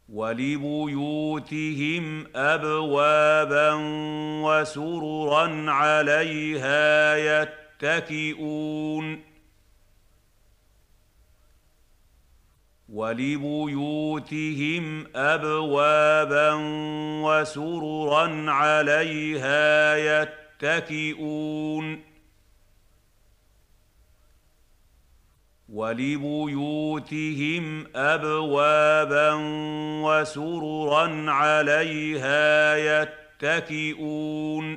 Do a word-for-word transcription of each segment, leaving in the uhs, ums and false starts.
وَلِبُيُوتِهِمْ أَبْوَابًا وَسُرُرًا عَلَيْهَا يَتَّكِئُونَ وَلِبُيُوتِهِمْ أَبْوَابًا وَسُرُرًا عَلَيْهَا يَتَّكِئُونَ وَلِبُيُوتِهِمْ أَبْوَابًا وَسُرُرًا عَلَيْهَا يَتَّكِئُونَ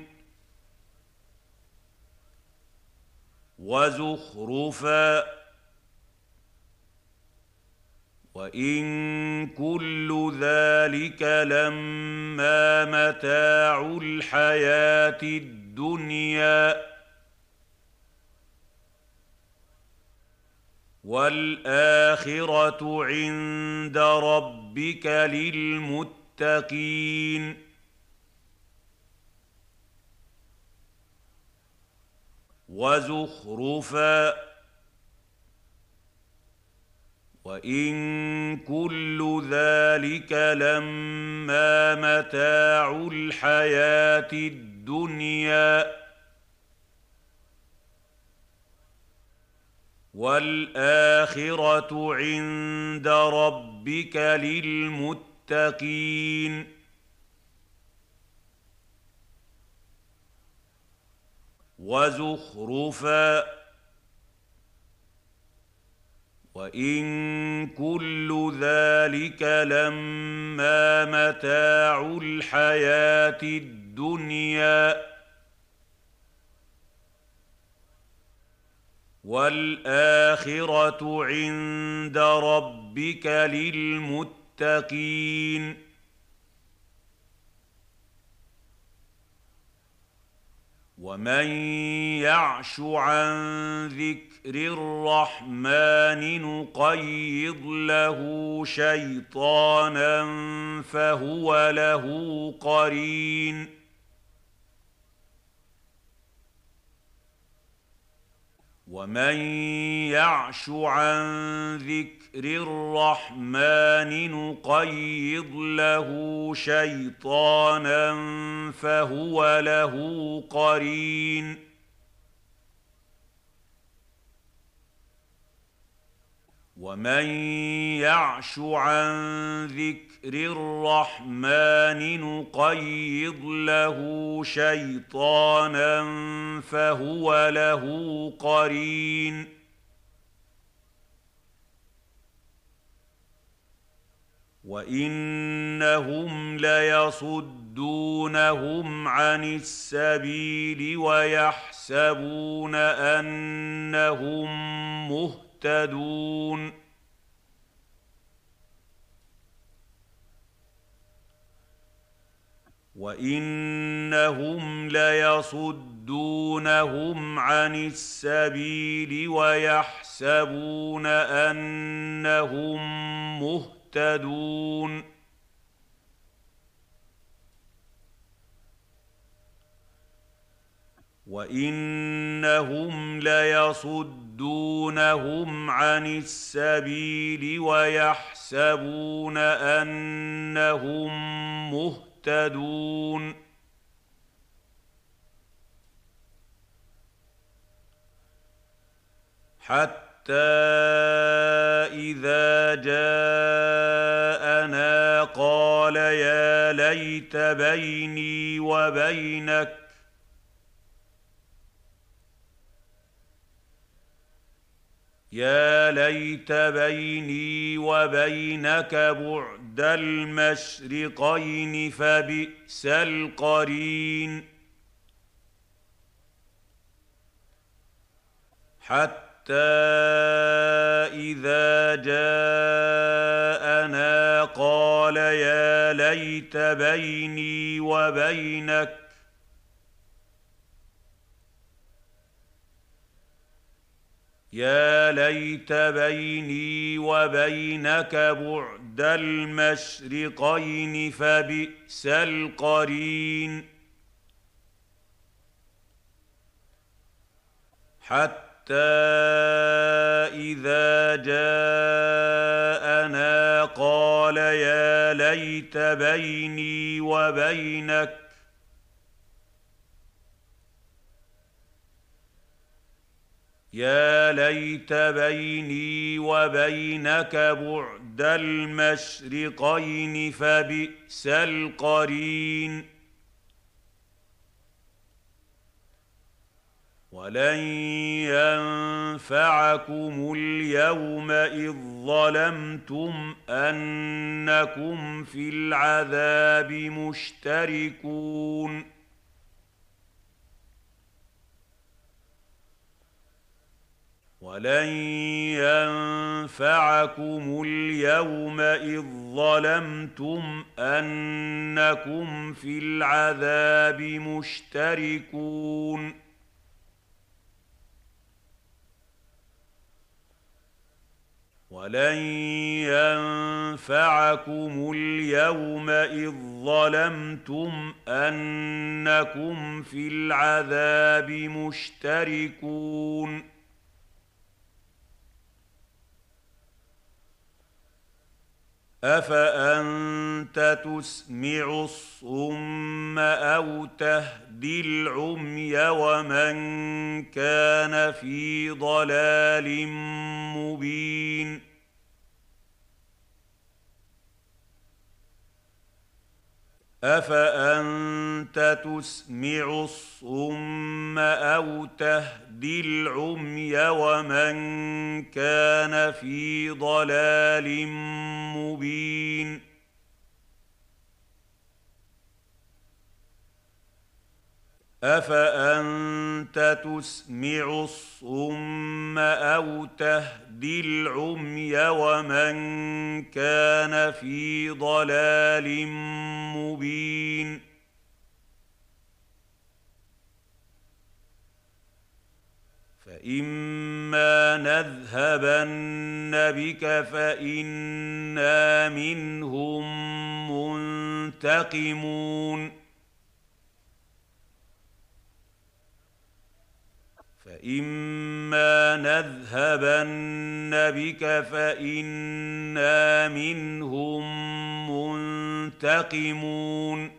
وَزُخْرُفًا ۚ وَإِن كُلُّ ذَلِكَ لَمَّا مَتَاعُ الْحَيَاةِ الدُّنْيَا ۚ وَالْآخِرَةُ عِندَ رَبِّكَ لِلْمُتَّقِينَ وَزُخْرُفًا ۚ وَإِن كُلُّ ذَلِكَ لَمَّا مَتَاعُ الْحَيَاةِ الدُّنْيَا ۚ وَالْآخِرَةُ عِندَ رَبِّكَ لِلْمُتَّقِينَ وَزُخْرُفًا ۚ وَإِن كُلُّ ذَلِكَ لَمَّا مَتَاعُ الْحَيَاةِ الدُّنْيَا ۚ وَالْآخِرَةُ عِندَ رَبِّكَ لِلْمُتَّقِينَ وَمَن يَعْشُ عَن ذِكْرِ الرَّحْمَٰنِ نُقَيِّضْ لَهُ شَيْطَانًا فَهُوَ لَهُ قَرِينٌ وَمَن يَعْشُ عَن ذِكْرِ الرَّحْمَٰنِ نُقَيِّضْ لَهُ شَيْطَانًا فَهُوَ لَهُ قَرِينٌ وَمَن يَعْشُ عَن ذِكْرِ الرَّحْمَٰنِ نُقَيِّضْ لَهُ شَيْطَانًا فَهُوَ لَهُ قَرِينٌ وَإِنَّهُمْ لَيَصُدُّونَهُمْ عَنِ السَّبِيلِ وَيَحْسَبُونَ أَنَّهُم مُّهْتَدُونَ وَإِنَّهُمْ لَيَصُدُّونَهُمْ عَنِ السَّبِيلِ وَيَحْسَبُونَ أَنَّهُم مُّهْتَدُونَ وَإِنَّهُمْ لَيَصُدُّونَهُمْ عَنِ السَّبِيلِ وَيَحْسَبُونَ أَنَّهُم مُّهْتَدُونَ حَتَّىٰ إِذَا جَاءَنَا قَالَ يَا لَيْتَ بَيْنِي وَبَيْنَكَ يَا لَيْتَ بَيْنِي وَبَيْنَكَ بُعْدَ الْمَشْرِقَيْنِ فَبِئْسَ الْقَرِينُ حَتَّىٰ إِذَا جَاءَنَا قَالَ يَا لَيْتَ بَيْنِي وَبَيْنَكَ يَا لَيْتَ بَيْنِي وَبَيْنَكَ بُعْدَ الْمَشْرِقَيْنِ فَبِئْسَ الْقَرِينُ حَتَّىٰ إذا جاءنا قال يا ليت بيني وبينك يا ليت بيني وبينك بعد المشرقين فبئس القرين ولن ينفعكم اليوم إذ ظلمتم أنكم في العذاب مشتركون ولن ينفعكم اليوم إذ ظلمتم أنكم في العذاب مشتركون ولن ينفعكم اليوم إذ ظلمتم أنكم في العذاب مشتركون أفأنت تسمع الصم أو تهدي العمي ومن كان في ضلال مبين أفأنت تسمع الصم أو تهدي العمي ومن كان في ضلال مبين أفأنت تسمع الصم أو تهدي العمي ومن كان في ضلال مبين فإما نذهبن بك فإنا منهم منتقمون فإما نذهبن بك فإنا منهم منتقمون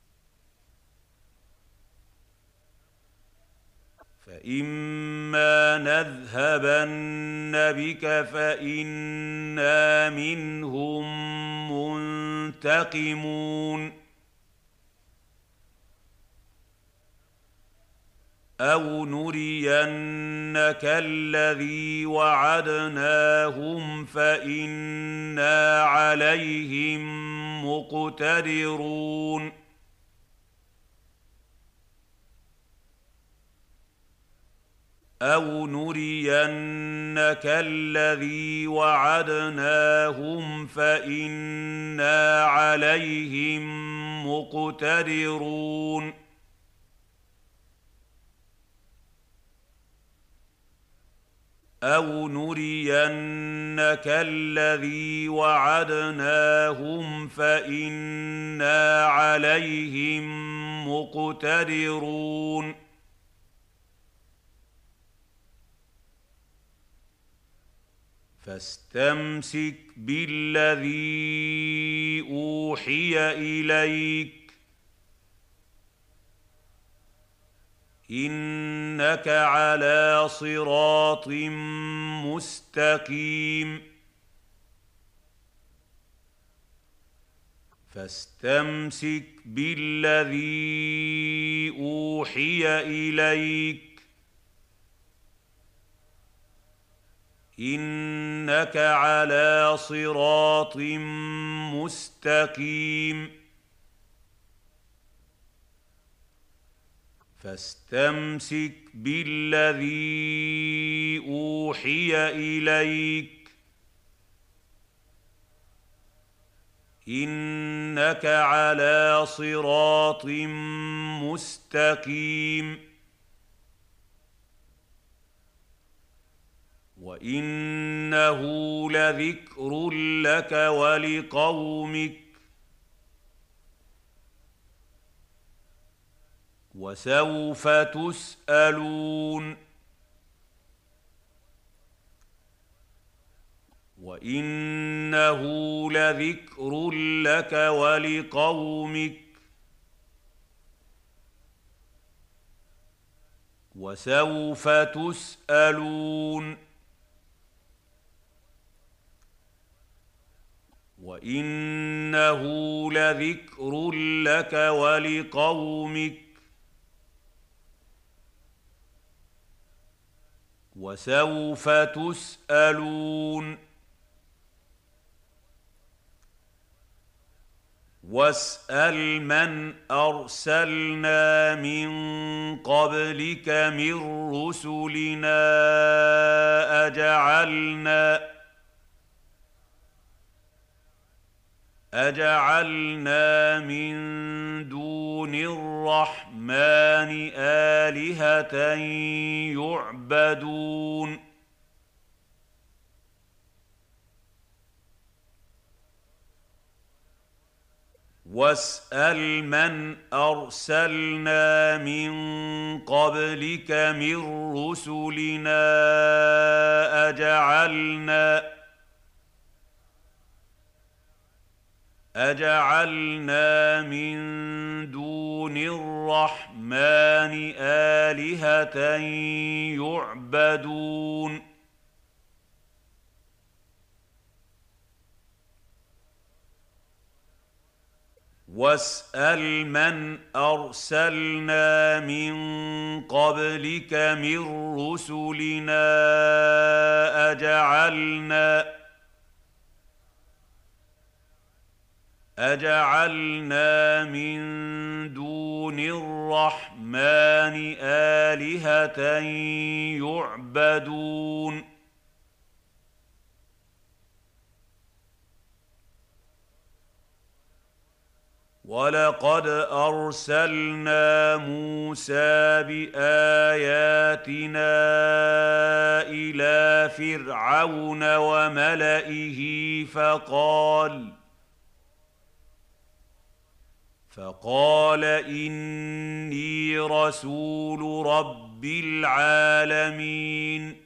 فإما نذهبن بك فإنا منهم منتقمون أو نرينك الذي وعدناهم فإنا عليهم مقتدرون أو نرينك الذي وعدناهم فإنا عليهم مقتدرون أو نرينك الذي وعدناهم فإنا عليهم مقتدرون فاستمسك بالذي أوحي إليك إنك على صراط مستقيم فاستمسك بالذي أوحي إليك إنك على صراط مستقيم فاستمسك بالذي أوحي إليك إنك على صراط مستقيم وإنه لذكر لك ولقومك وسوف تسألون وإنه لذكر لك ولقومك وسوف تسألون وإنه لذكر لك ولقومك وسوف تسألون واسأل من أرسلنا من قبلك من رسلنا أجعلنا أجعلنا من دون الرحمن آلهة يعبدون واسأل من أرسلنا من قبلك من رسلنا أجعلنا أجعلنا من دون الرحمن آلهة يعبدون واسأل من أرسلنا من قبلك من رسلنا أجعلنا أجعلنا من دون الرحمن آلهة يعبدون ولقد أرسلنا موسى بآياتنا إلى فرعون وملئه فقال فقال إني رسول رب العالمين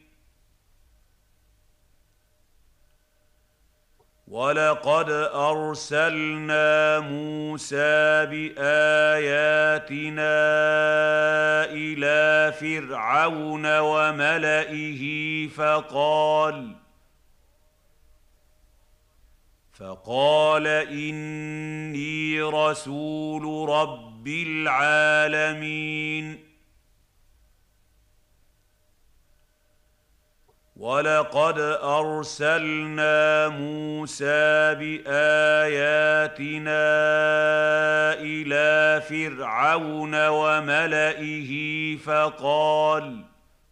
ولقد أرسلنا موسى بآياتنا إلى فرعون وملئه فقال فقال إني رسول رب العالمين ولقد أرسلنا موسى بآياتنا إلى فرعون وملئه فقال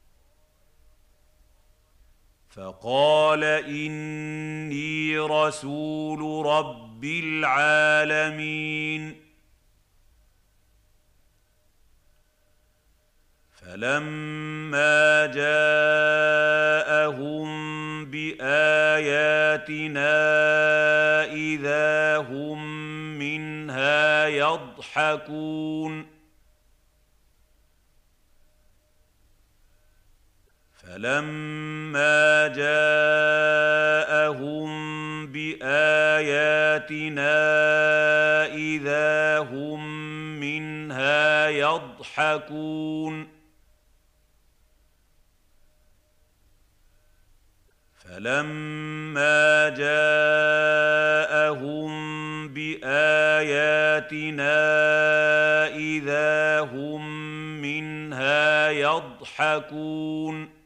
فقال إني رسول رب العالمين فلما جاءهم بآياتنا إذا هم منها يضحكون فلما جاءهم بآياتنا إذا هم منها يضحكون فلما جاءهم بآياتنا إذا هم منها يضحكون